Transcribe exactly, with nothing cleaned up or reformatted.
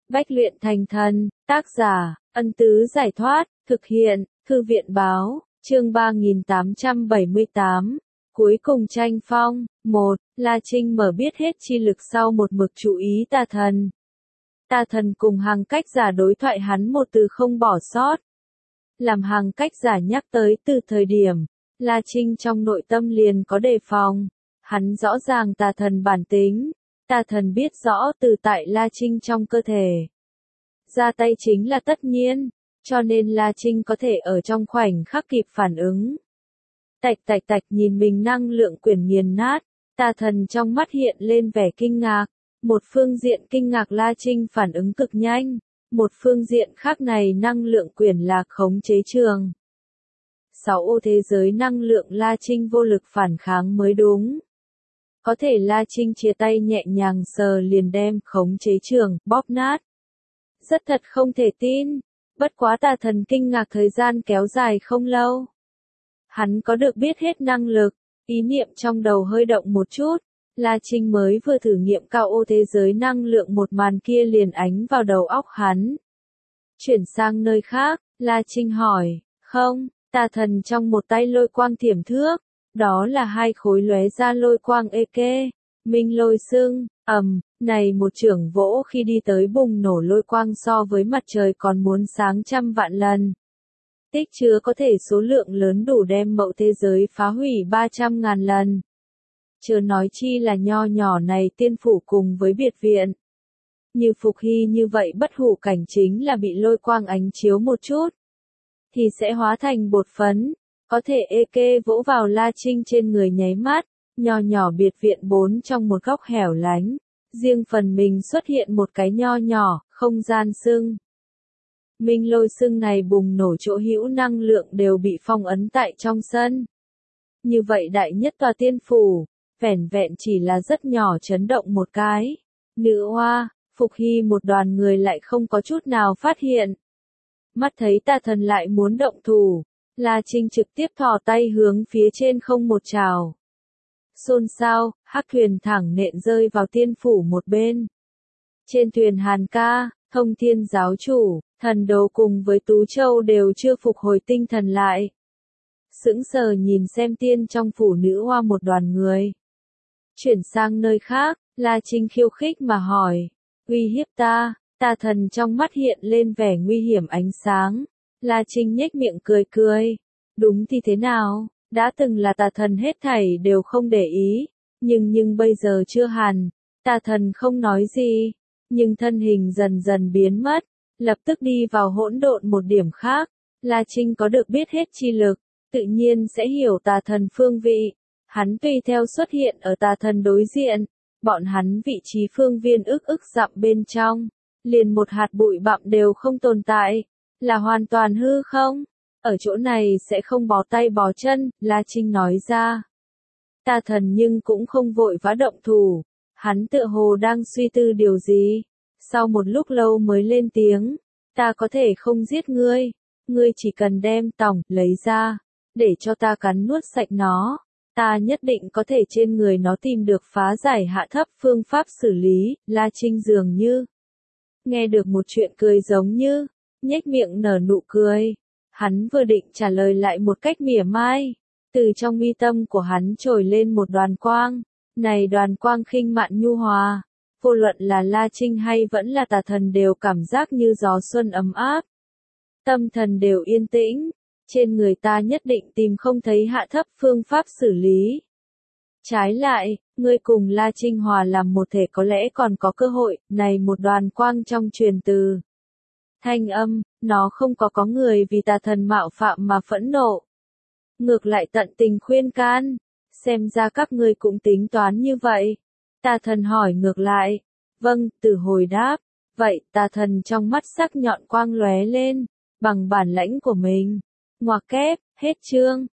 Bách luyện thành thần, tác giả, Ân Tứ Giải Thoát, thực hiện, Thư viện Báo, chương ba nghìn tám trăm bảy mươi tám. Cuối cùng tranh phong, một. La Trinh mở biết hết chi lực sau một mực chú ý tà thần. Tà thần cùng hàng cách giả đối thoại hắn một từ không bỏ sót. Làm hàng cách giả nhắc tới từ thời điểm, La Trinh trong nội tâm liền có đề phòng. Hắn rõ ràng tà thần bản tính. Tà thần biết rõ từ tại La Trinh trong cơ thể. Ra tay chính là tất nhiên, cho nên La Trinh có thể ở trong khoảnh khắc kịp phản ứng. Tạch tạch tạch nhìn mình năng lượng quyển nghiền nát, tà thần trong mắt hiện lên vẻ kinh ngạc. Một phương diện kinh ngạc La Trinh phản ứng cực nhanh, một phương diện khác này năng lượng quyển là khống chế trường. Sáu ô thế giới năng lượng La Trinh vô lực phản kháng mới đúng. Có thể La Trinh chia tay nhẹ nhàng sờ liền đem khống chế trường, bóp nát. Rất thật không thể tin, bất quá tà thần kinh ngạc thời gian kéo dài không lâu. Hắn có được biết hết năng lực, ý niệm trong đầu hơi động một chút, La Trinh mới vừa thử nghiệm cao ô thế giới năng lượng một màn kia liền ánh vào đầu óc hắn. Chuyển sang nơi khác, La Trinh hỏi, không, tà thần trong một tay lôi quang thiểm thước. Đó là hai khối lóe ra lôi quang ê kê, minh lôi xưng, ầm, này một chưởng vỗ khi đi tới bùng nổ lôi quang so với mặt trời còn muốn sáng trăm vạn lần. Tích chứa có thể số lượng lớn đủ đem mậu thế giới phá hủy ba trăm ngàn lần. Chớ nói chi là nho nhỏ này tiên phủ cùng với biệt viện. Như Phục Hy như vậy bất hủ cảnh chính là bị lôi quang ánh chiếu một chút, thì sẽ hóa thành bột phấn. Có thể ê kê vỗ vào La Trinh trên người nháy mắt, nho nhỏ biệt viện bốn trong một góc hẻo lánh, riêng phần mình xuất hiện một cái nho nhỏ, không gian sưng. Minh lôi sưng này bùng nổ chỗ hữu năng lượng đều bị phong ấn tại trong sân. Như vậy đại nhất tòa tiên phủ, vẻn vẹn chỉ là rất nhỏ chấn động một cái. Nữ oa, Phục Hy một đoàn người lại không có chút nào phát hiện. Mắt thấy tà thần lại muốn động thủ. La Trinh trực tiếp thò tay hướng phía trên không một trào. Xôn xao, hắc thuyền thẳng nện rơi vào tiên phủ một bên. Trên thuyền Hàn Ca, Thông Thiên giáo chủ, thần đồ cùng với Tú Châu đều chưa phục hồi tinh thần lại. Sững sờ nhìn xem tiên trong phủ nữ hoa một đoàn người. Chuyển sang nơi khác, La Trinh khiêu khích mà hỏi, uy hiếp ta, tà thần trong mắt hiện lên vẻ nguy hiểm ánh sáng. La Trinh nhếch miệng cười cười. Đúng thì thế nào, đã từng là tà thần hết thảy đều không để ý, nhưng nhưng bây giờ chưa hẳn. Tà thần không nói gì, nhưng thân hình dần dần biến mất, lập tức đi vào hỗn độn một điểm khác. La Trinh có được biết hết chi lực, tự nhiên sẽ hiểu tà thần phương vị. Hắn tùy theo xuất hiện ở tà thần đối diện, bọn hắn vị trí phương viên ức ức dặm bên trong, liền một hạt bụi bặm đều không tồn tại. Là hoàn toàn hư không? Ở chỗ này sẽ không bó tay bó chân, La Trinh nói ra. Tà thần nhưng cũng không vội vã động thủ. Hắn tựa hồ đang suy tư điều gì. Sau một lúc lâu mới lên tiếng. Ta có thể không giết ngươi. Ngươi chỉ cần đem tòng, lấy ra. Để cho ta cắn nuốt sạch nó. Ta nhất định có thể trên người nó tìm được phá giải hạ thấp phương pháp xử lý. La Trinh dường như nghe được một chuyện cười giống như nhếch miệng nở nụ cười. Hắn vừa định trả lời lại một cách mỉa mai. Từ trong mi tâm của hắn trồi lên một đoàn quang. Này đoàn quang khinh mạn nhu hòa. Vô luận là La Trinh hay vẫn là tà thần đều cảm giác như gió xuân ấm áp. Tâm thần đều yên tĩnh. Trên người ta nhất định tìm không thấy hạ thấp phương pháp xử lý. Trái lại, ngươi cùng La Trinh hòa làm một thể có lẽ còn có cơ hội. Này một đoàn quang trong truyền từ. Thanh âm, nó không có có người vì tà thần mạo phạm mà phẫn nộ. Ngược lại tận tình khuyên can. Xem ra các ngươi cũng tính toán như vậy. Tà thần hỏi ngược lại. Vâng, từ hồi đáp. Vậy, tà thần trong mắt sắc nhọn quang lóe lên. Bằng bản lãnh của mình. Ngoặc kép, hết chương.